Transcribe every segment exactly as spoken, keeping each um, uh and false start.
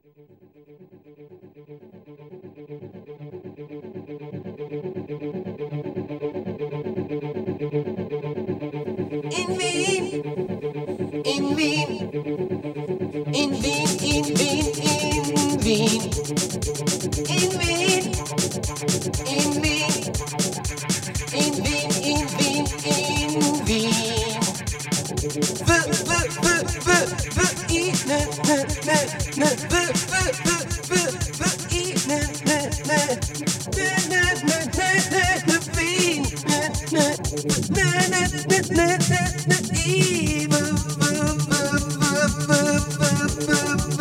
In Wien, in Wien, in Wien, in Wien, in Wien, in Wien, in Wien, in Wien, in Wien, in Wien. V, v, v, v, v, I, ne, ne, ne, ne, v, v, v, v, v, I, ne, ne, ne, ne, ne, ne, ne, ne, ne, Wien, ne, ne, ne, ne, ne, ne, ne, ne, I, v, v, v, v, v, v, v,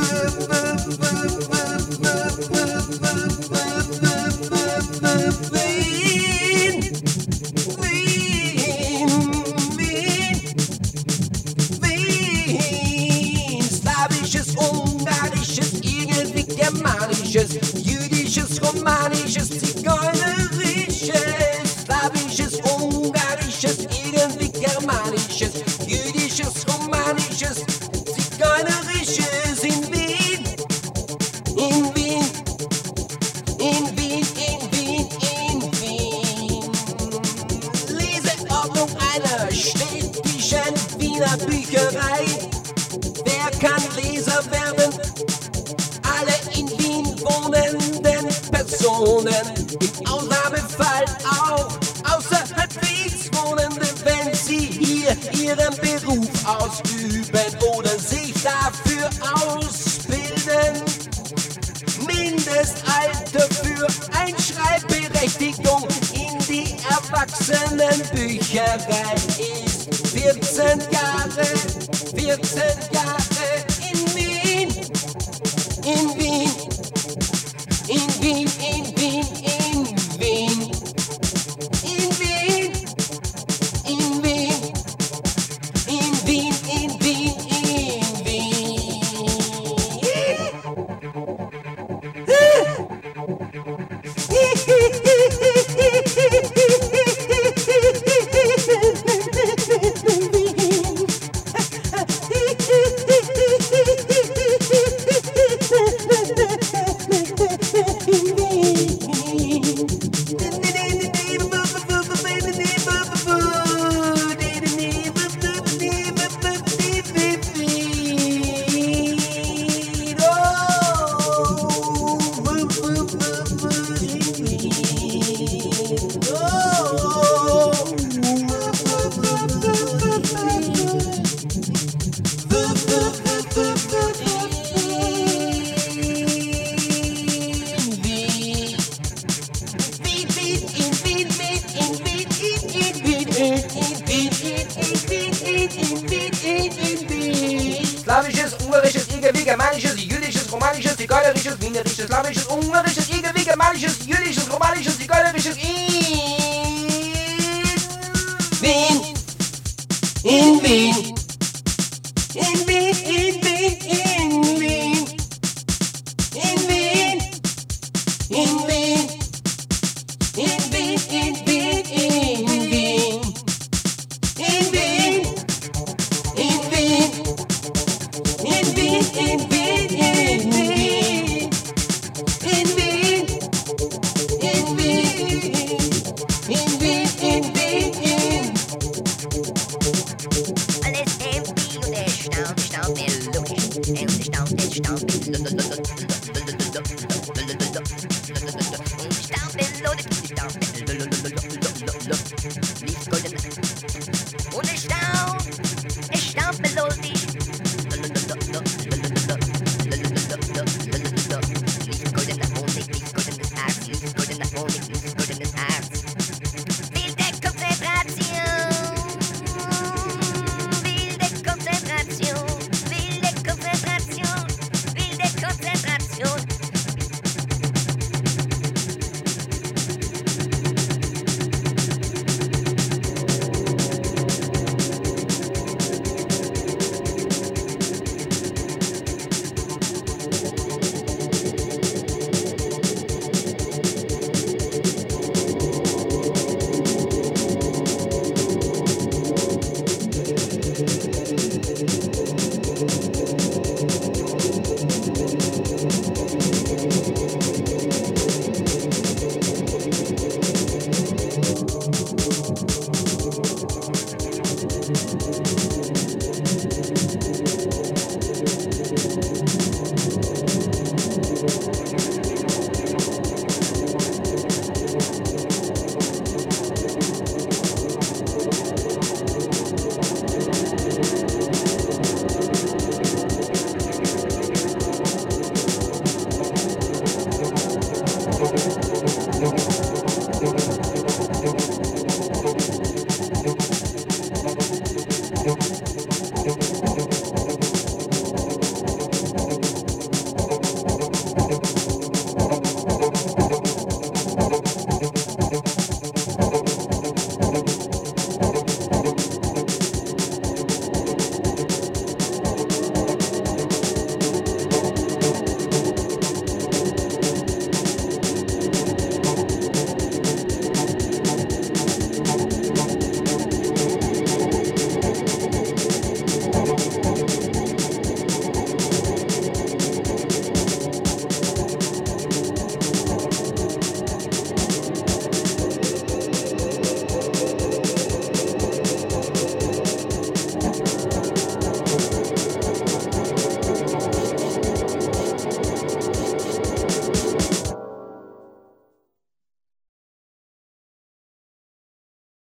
Wien, Wien, Wien, Wien, slawisches, ungarisches, irgendwie germanisches, jüdisches, romanisches, zigeunerisches, slawisches, ungarisches, irgendwie germanisches, jüdisches, romanisches, zigeunerisches in Wien, in Wien, in Wien, in Wien, in Wien. Leseordnung einer städtischen Wiener Bücherei. Wer kann Leser werden? Alle in Wien wohnenden Personen, im Ausnahmefall auch außerhalb Wiens wohnende, wenn sie hier ihren Beruf ausüben oder sich dafür ausbilden. Mindestalter für Einschreibberechtigung in die Erwachsenenbücherei ist vierzehn Jahre, vierzehn Jahre in Wien, in Wien, in Wien, in Wien, in Wien, in Wien, in Wien, in Wien, in Wien, in Wien. Slawisches, ungarisches, irgendwie germanisches, jüdisches, romanisches, zigeunerisches, wienerisches, slawisches, ungarisches, irgendwie germanisches, jüdisches, romanisches, zigeunerisches, in Wien, in Wien, in Wien, in Wien, in Wien, in Wien, in Wien, in Wien, in Wien, in Wien, in Wien, in Wien. In Wien, in Wien, in Wien, in Wien, in Wien, in Wien, in Wien, in Alles empty und erstaunt, staunt melodisch, und staunt, es staunt und staunt melodisch, staunt melodisch.